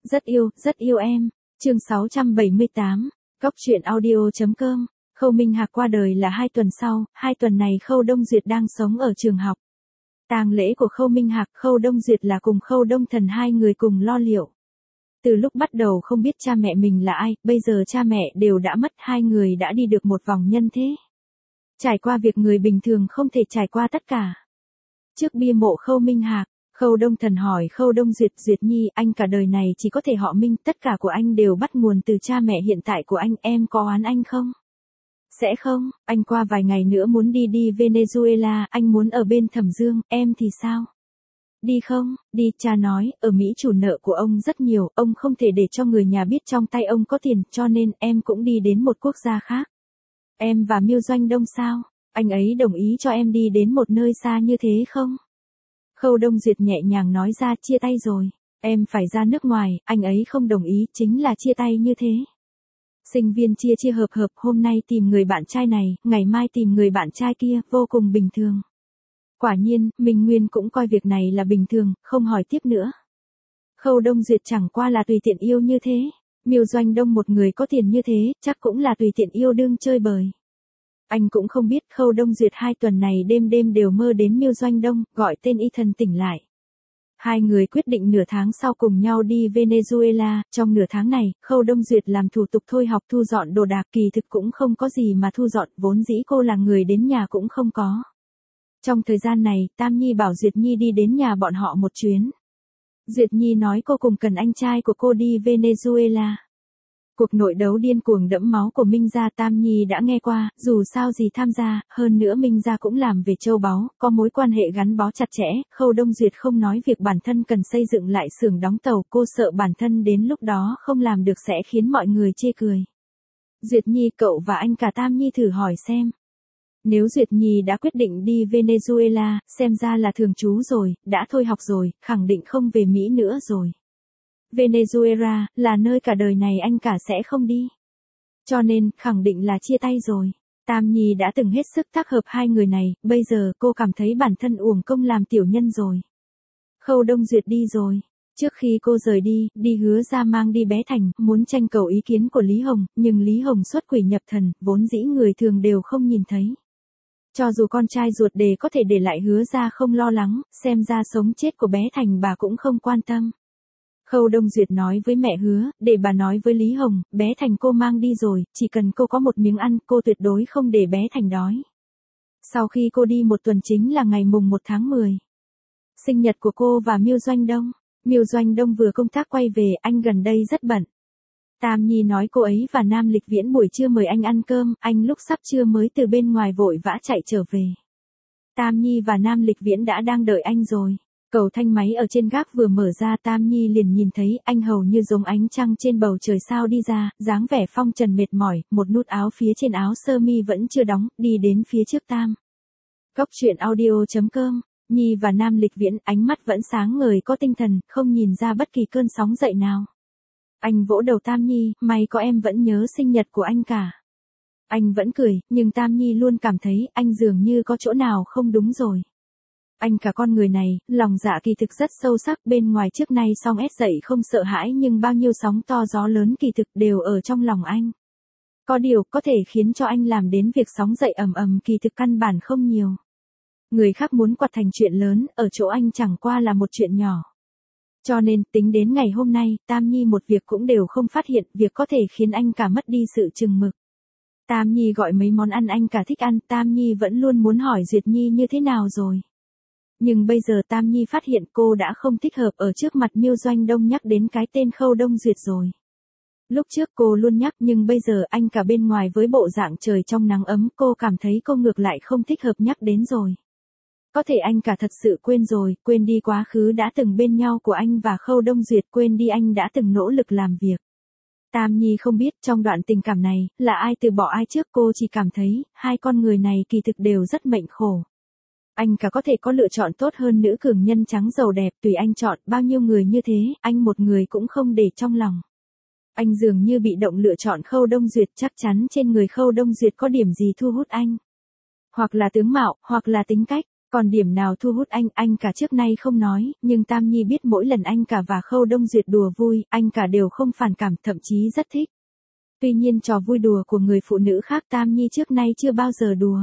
Rất yêu em. Chương 678. Góc truyện audio.com. Khâu Minh Hạc qua đời là 2 tuần sau, 2 tuần này Khâu Đông Duyệt đang sống ở trường học. Tang lễ của Khâu Minh Hạc, Khâu Đông Duyệt là cùng Khâu Đông Thần hai người cùng lo liệu. Từ lúc bắt đầu không biết cha mẹ mình là ai, bây giờ cha mẹ đều đã mất, hai người đã đi được một vòng nhân thế. Trải qua việc người bình thường không thể trải qua tất cả. Trước bia mộ Khâu Minh Hạc, Khâu Đông Thần hỏi Khâu Đông Duyệt, Duyệt Nhi, anh cả đời này chỉ có thể họ Minh, tất cả của anh đều bắt nguồn từ cha mẹ hiện tại của anh, em có oán anh không? Sẽ không, anh qua vài ngày nữa muốn đi Venezuela, anh muốn ở bên Thẩm Dương, em thì sao? Đi không? Đi, cha nói, ở Mỹ chủ nợ của ông rất nhiều, ông không thể để cho người nhà biết trong tay ông có tiền, cho nên em cũng đi đến một quốc gia khác. Em và Miêu Doanh Đông sao? Anh ấy đồng ý cho em đi đến một nơi xa như thế không? Khâu Đông Duyệt nhẹ nhàng nói ra, chia tay rồi. Em phải ra nước ngoài, anh ấy không đồng ý, chính là chia tay như thế. Sinh viên chia hợp, hôm nay tìm người bạn trai này, ngày mai tìm người bạn trai kia, vô cùng bình thường. Quả nhiên, Minh Nguyên cũng coi việc này là bình thường, không hỏi tiếp nữa. Khâu Đông Duyệt chẳng qua là tùy tiện yêu như thế. Miêu Doanh Đông một người có tiền như thế, chắc cũng là tùy tiện yêu đương chơi bời. Anh cũng không biết Khâu Đông Duyệt 2 tuần này đêm đều mơ đến Miêu Doanh Đông, gọi tên y thần tỉnh lại. Hai người quyết định nửa tháng sau cùng nhau đi Venezuela, trong nửa tháng này, Khâu Đông Duyệt làm thủ tục thôi học thu dọn đồ đạc, kỳ thực cũng không có gì mà thu dọn, vốn dĩ cô là người đến nhà cũng không có. Trong thời gian này, Tam Nhi bảo Duyệt Nhi đi đến nhà bọn họ một chuyến. Duyệt Nhi nói cô cùng cần anh trai của cô đi Venezuela. Cuộc nội đấu điên cuồng đẫm máu của Minh gia Tam Nhi đã nghe qua, dù sao gì tham gia, hơn nữa Minh gia cũng làm về châu báu, có mối quan hệ gắn bó chặt chẽ, Khâu Đông Duyệt không nói việc bản thân cần xây dựng lại xưởng đóng tàu, cô sợ bản thân đến lúc đó không làm được sẽ khiến mọi người chê cười. Duyệt Nhi, cậu và anh cả Tam Nhi thử hỏi xem. Nếu Duyệt Nhi đã quyết định đi Venezuela, xem ra là thường trú rồi, đã thôi học rồi, khẳng định không về Mỹ nữa rồi. Venezuela, là nơi cả đời này anh cả sẽ không đi. Cho nên, khẳng định là chia tay rồi. Tam Nhi đã từng hết sức tác hợp hai người này, bây giờ cô cảm thấy bản thân uổng công làm tiểu nhân rồi. Khâu Đông Duyệt đi rồi. Trước khi cô rời đi hứa ra mang đi bé Thành, muốn tranh cầu ý kiến của Lý Hồng, nhưng Lý Hồng xuất quỷ nhập thần, vốn dĩ người thường đều không nhìn thấy. Cho dù con trai ruột đề có thể để lại hứa ra không lo lắng, xem ra sống chết của bé Thành bà cũng không quan tâm. Khâu Đông Duyệt nói với mẹ hứa, để bà nói với Lý Hồng, bé Thành cô mang đi rồi, chỉ cần cô có một miếng ăn, cô tuyệt đối không để bé Thành đói. Sau khi cô đi 1 tuần chính là ngày mùng 1 tháng 10. Sinh nhật của cô và Miêu Doanh Đông. Miêu Doanh Đông vừa công tác quay về, anh gần đây rất bận. Tam Nhi nói cô ấy và Nam Lịch Viễn buổi trưa mời anh ăn cơm, anh lúc sắp trưa mới từ bên ngoài vội vã chạy trở về. Tam Nhi và Nam Lịch Viễn đã đang đợi anh rồi. Cầu thanh máy ở trên gác vừa mở ra, Tam Nhi liền nhìn thấy anh hầu như giống ánh trăng trên bầu trời sao đi ra, dáng vẻ phong trần mệt mỏi, một nút áo phía trên áo sơ mi vẫn chưa đóng, đi đến phía trước Tam. Góc truyện audio.com. Nhi và Nam Lịch Viễn, ánh mắt vẫn sáng ngời có tinh thần, không nhìn ra bất kỳ cơn sóng dậy nào. Anh vỗ đầu Tam Nhi, may có em vẫn nhớ sinh nhật của anh cả. Anh vẫn cười, nhưng Tam Nhi luôn cảm thấy anh dường như có chỗ nào không đúng rồi. Anh cả con người này, lòng dạ kỳ thực rất sâu sắc, bên ngoài trước nay song ép dậy không sợ hãi, nhưng bao nhiêu sóng to gió lớn kỳ thực đều ở trong lòng anh. Có điều có thể khiến cho anh làm đến việc sóng dậy ầm kỳ thực căn bản không nhiều. Người khác muốn quặt thành chuyện lớn, ở chỗ anh chẳng qua là một chuyện nhỏ. Cho nên, tính đến ngày hôm nay, Tam Nhi một việc cũng đều không phát hiện, việc có thể khiến anh cả mất đi sự chừng mực. Tam Nhi gọi mấy món ăn anh cả thích ăn, Tam Nhi vẫn luôn muốn hỏi Duyệt Nhi như thế nào rồi. Nhưng bây giờ Tam Nhi phát hiện cô đã không thích hợp ở trước mặt Miêu Doanh Đông nhắc đến cái tên Khâu Đông Duyệt rồi. Lúc trước cô luôn nhắc, nhưng bây giờ anh cả bên ngoài với bộ dạng trời trong nắng ấm, cô cảm thấy cô ngược lại không thích hợp nhắc đến rồi. Có thể anh cả thật sự quên rồi, quên đi quá khứ đã từng bên nhau của anh và Khâu Đông Duyệt, quên đi anh đã từng nỗ lực làm việc. Tam Nhi không biết trong đoạn tình cảm này, là ai từ bỏ ai trước, cô chỉ cảm thấy, hai con người này kỳ thực đều rất mệnh khổ. Anh cả có thể có lựa chọn tốt hơn nữ cường nhân trắng giàu đẹp, tùy anh chọn, bao nhiêu người như thế, anh một người cũng không để trong lòng. Anh dường như bị động lựa chọn Khâu Đông Duyệt, chắc chắn trên người Khâu Đông Duyệt có điểm gì thu hút anh. Hoặc là tướng mạo, hoặc là tính cách. Còn điểm nào thu hút anh cả trước nay không nói, nhưng Tam Nhi biết mỗi lần anh cả và Khâu Đông Duyệt đùa vui, anh cả đều không phản cảm, thậm chí rất thích. Tuy nhiên trò vui đùa của người phụ nữ khác Tam Nhi trước nay chưa bao giờ đùa.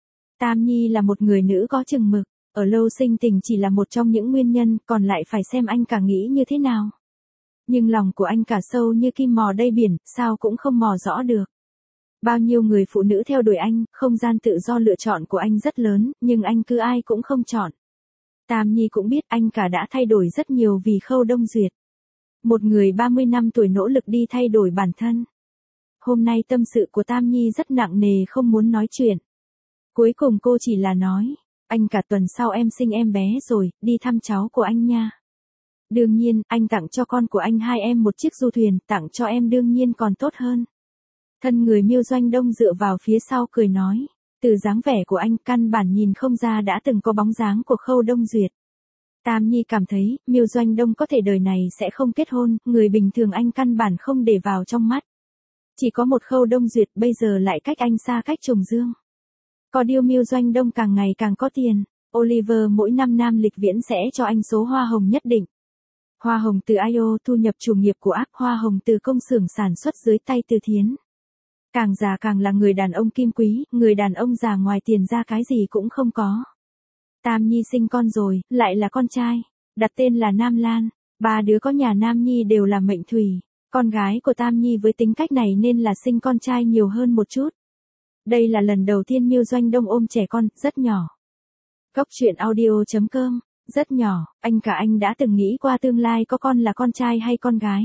Tam Nhi là một người nữ có chừng mực, ở lâu sinh tình chỉ là một trong những nguyên nhân, còn lại phải xem anh cả nghĩ như thế nào. Nhưng lòng của anh cả sâu như kim mò đầy biển, sao cũng không mò rõ được. Bao nhiêu người phụ nữ theo đuổi anh, không gian tự do lựa chọn của anh rất lớn, nhưng anh cứ ai cũng không chọn. Tam Nhi cũng biết anh cả đã thay đổi rất nhiều vì Khâu Đông Duyệt. Một người 30 năm tuổi nỗ lực đi thay đổi bản thân. Hôm nay tâm sự của Tam Nhi rất nặng nề, không muốn nói chuyện. Cuối cùng cô chỉ là nói, anh cả tuần sau em sinh em bé rồi, đi thăm cháu của anh nha. Đương nhiên, anh tặng cho con của anh hai em một chiếc du thuyền, tặng cho em đương nhiên còn tốt hơn. Thân người Miêu Doanh Đông dựa vào phía sau cười nói, từ dáng vẻ của anh căn bản nhìn không ra đã từng có bóng dáng của Khâu Đông Duyệt. Tam Nhi cảm thấy, Miêu Doanh Đông có thể đời này sẽ không kết hôn, người bình thường anh căn bản không để vào trong mắt. Chỉ có một Khâu Đông Duyệt bây giờ lại cách anh xa cách trùng dương. Có điều Miêu Doanh Đông càng ngày càng có tiền, Oliver mỗi năm Nam Lịch Viễn sẽ cho anh số hoa hồng nhất định. Hoa hồng từ IO, thu nhập chủ nghiệp của ác, hoa hồng từ công xưởng sản xuất dưới tay Từ Thiến. Càng già càng là người đàn ông kim quý, người đàn ông già ngoài tiền ra cái gì cũng không có. Tam Nhi sinh con rồi, lại là con trai, đặt tên là Nam Lan, 3 đứa có nhà Nam Nhi đều là mệnh thủy. Con gái của Tam Nhi với tính cách này nên là sinh con trai nhiều hơn một chút. Đây là lần đầu tiên Miêu Doanh Đông ôm trẻ con, rất nhỏ. Góc truyện audio.com, rất nhỏ, anh cả anh đã từng nghĩ qua tương lai có con là con trai hay con gái.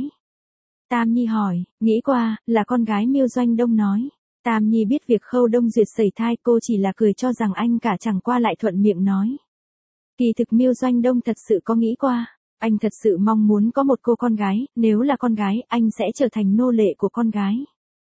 Tam Nhi hỏi, nghĩ qua, là con gái. Miêu Doanh Đông nói. Tam Nhi biết việc Khâu Đông Duyệt sẩy thai, cô chỉ là cười cho rằng anh cả chẳng qua lại thuận miệng nói. Kỳ thực Miêu Doanh Đông thật sự có nghĩ qua. Anh thật sự mong muốn có một cô con gái, nếu là con gái, anh sẽ trở thành nô lệ của con gái.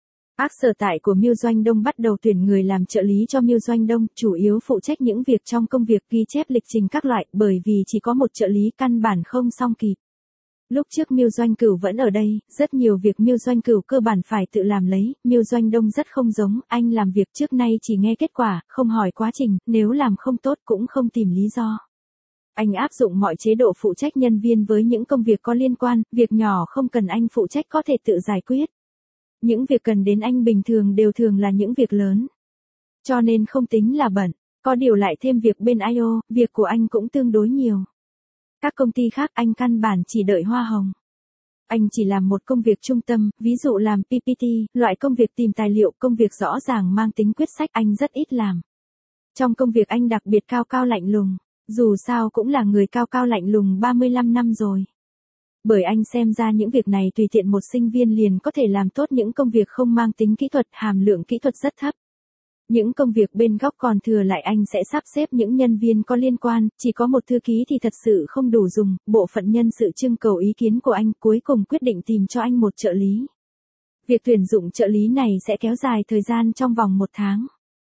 Ác sở tại của Miêu Doanh Đông bắt đầu tuyển người làm trợ lý cho Miêu Doanh Đông, chủ yếu phụ trách những việc trong công việc ghi chép lịch trình các loại, bởi vì chỉ có một trợ lý căn bản không xong kịp. Lúc trước Miêu Doanh Cửu vẫn ở đây, rất nhiều việc Miêu Doanh Cửu cơ bản phải tự làm lấy, Miêu Doanh Đông rất không giống, anh làm việc trước nay chỉ nghe kết quả, không hỏi quá trình, nếu làm không tốt cũng không tìm lý do. Anh áp dụng mọi chế độ phụ trách nhân viên với những công việc có liên quan, việc nhỏ không cần anh phụ trách có thể tự giải quyết. Những việc cần đến anh bình thường đều thường là những việc lớn. Cho nên không tính là bận, có điều lại thêm việc bên IO, việc của anh cũng tương đối nhiều. Các công ty khác anh căn bản chỉ đợi hoa hồng. Anh chỉ làm một công việc trung tâm, ví dụ làm PPT, loại công việc tìm tài liệu, công việc rõ ràng mang tính quyết sách anh rất ít làm. Trong công việc anh đặc biệt cao cao lạnh lùng, dù sao cũng là người cao cao lạnh lùng 35 năm rồi. Bởi anh xem ra những việc này tùy tiện một sinh viên liền có thể làm tốt, những công việc không mang tính kỹ thuật, hàm lượng kỹ thuật rất thấp. Những công việc bên góc còn thừa lại anh sẽ sắp xếp những nhân viên có liên quan, chỉ có một thư ký thì thật sự không đủ dùng, bộ phận nhân sự trưng cầu ý kiến của anh, cuối cùng quyết định tìm cho anh một trợ lý. Việc tuyển dụng trợ lý này sẽ kéo dài thời gian trong vòng 1 tháng.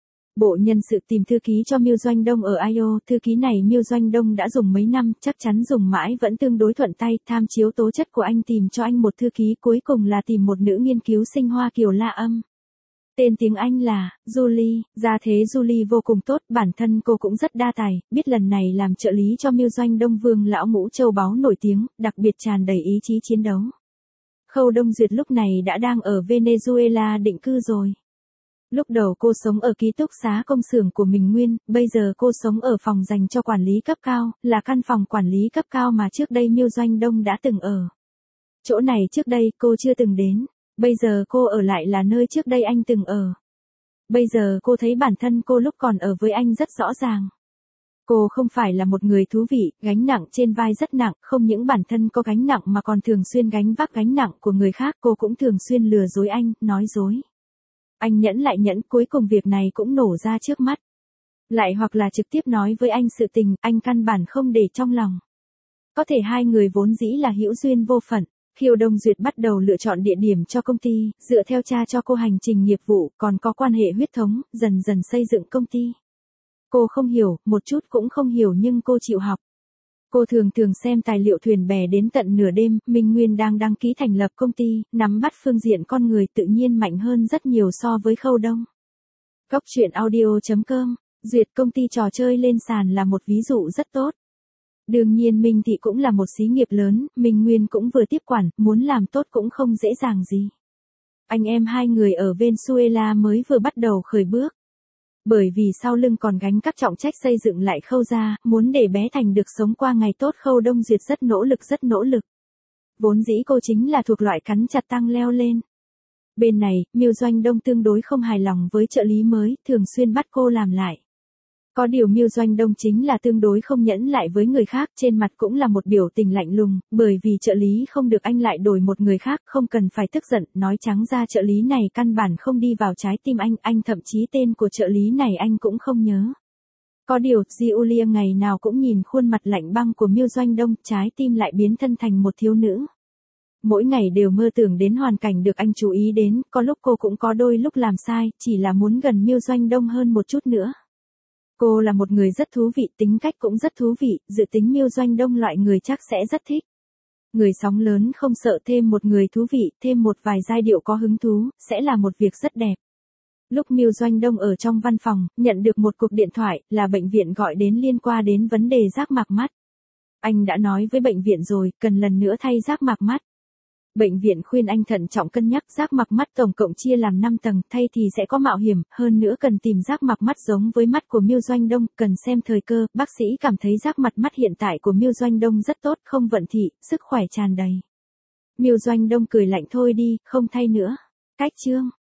Bộ nhân sự tìm thư ký cho Miêu Doanh Đông ở IO, thư ký này Miêu Doanh Đông đã dùng mấy năm, chắc chắn dùng mãi vẫn tương đối thuận tay, tham chiếu tố chất của anh tìm cho anh một thư ký, cuối cùng là tìm một nữ nghiên cứu sinh Hoa Kiều La Âm. Tên tiếng Anh là Julie, gia thế Julie vô cùng tốt, bản thân cô cũng rất đa tài, biết lần này làm trợ lý cho Miêu Doanh Đông Vương lão ngũ châu báu nổi tiếng, đặc biệt tràn đầy ý chí chiến đấu. Khâu Đông Duyệt lúc này đã đang ở Venezuela định cư rồi. Lúc đầu cô sống ở ký túc xá công xưởng của mình Nguyên, bây giờ cô sống ở phòng dành cho quản lý cấp cao, là căn phòng quản lý cấp cao mà trước đây Miêu Doanh Đông đã từng ở. Chỗ này trước đây cô chưa từng đến, bây giờ cô ở lại là nơi trước đây anh từng ở. Bây giờ cô thấy bản thân cô lúc còn ở với anh rất rõ ràng. Cô không phải là một người thú vị, gánh nặng trên vai rất nặng, không những bản thân có gánh nặng mà còn thường xuyên gánh vác gánh nặng của người khác, cô cũng thường xuyên lừa dối anh, nói dối. Anh nhẫn lại nhẫn, cuối cùng việc này cũng nổ ra trước mắt. Lại hoặc là trực tiếp nói với anh sự tình, anh căn bản không để trong lòng. Có thể hai người vốn dĩ là hữu duyên vô phận. Khâu Đông Duyệt bắt đầu lựa chọn địa điểm cho công ty, dựa theo cha cho cô hành trình nghiệp vụ, còn có quan hệ huyết thống, dần dần xây dựng công ty. Cô không hiểu, một chút cũng không hiểu nhưng cô chịu học. Cô thường xem tài liệu thuyền bè đến tận nửa đêm, Minh Nguyên đang đăng ký thành lập công ty, nắm bắt phương diện con người tự nhiên mạnh hơn rất nhiều so với Khâu Đông. Góc truyện audio.com Duyệt công ty trò chơi lên sàn là một ví dụ rất tốt. Đương nhiên Minh Thị cũng là một xí nghiệp lớn, Minh Nguyên cũng vừa tiếp quản, muốn làm tốt cũng không dễ dàng gì. Anh em hai người ở Venezuela mới vừa bắt đầu khởi bước. Bởi vì sau lưng còn gánh các trọng trách xây dựng lại Khâu gia, muốn để bé Thành được sống qua ngày tốt Khâu Đông Duyệt rất nỗ lực. Vốn dĩ cô chính là thuộc loại cắn chặt tăng leo lên. Bên này, Miêu Doanh Đông tương đối không hài lòng với trợ lý mới, thường xuyên bắt cô làm lại. Có điều Miêu Doanh Đông chính là tương đối không nhẫn lại với người khác, trên mặt cũng là một biểu tình lạnh lùng, bởi vì trợ lý không được anh lại đổi một người khác, không cần phải tức giận, nói trắng ra trợ lý này căn bản không đi vào trái tim anh thậm chí tên của trợ lý này anh cũng không nhớ. Có điều, Giulia ngày nào cũng nhìn khuôn mặt lạnh băng của Miêu Doanh Đông, trái tim lại biến thân thành một thiếu nữ. Mỗi ngày đều mơ tưởng đến hoàn cảnh được anh chú ý đến, có lúc cô cũng có đôi lúc làm sai, chỉ là muốn gần Miêu Doanh Đông hơn một chút nữa. Cô là một người rất thú vị, tính cách cũng rất thú vị, dự tính Miêu Doanh Đông loại người chắc sẽ rất thích. Người sóng lớn không sợ thêm một người thú vị, thêm một vài giai điệu có hứng thú, sẽ là một việc rất đẹp. Lúc Miêu Doanh Đông ở trong văn phòng, nhận được một cuộc điện thoại, là bệnh viện gọi đến liên quan đến vấn đề giác mạc mắt. Anh đã nói với bệnh viện rồi, cần lần nữa thay giác mạc mắt. Bệnh viện khuyên anh thận trọng cân nhắc giác mạc mắt tổng cộng chia làm 5 tầng, thay thì sẽ có mạo hiểm, hơn nữa cần tìm giác mạc mắt giống với mắt của Miêu Doanh Đông, cần xem thời cơ, bác sĩ cảm thấy giác mạc mắt hiện tại của Miêu Doanh Đông rất tốt, không vận thị, sức khỏe tràn đầy. Miêu Doanh Đông cười lạnh thôi đi, không thay nữa. Cách chương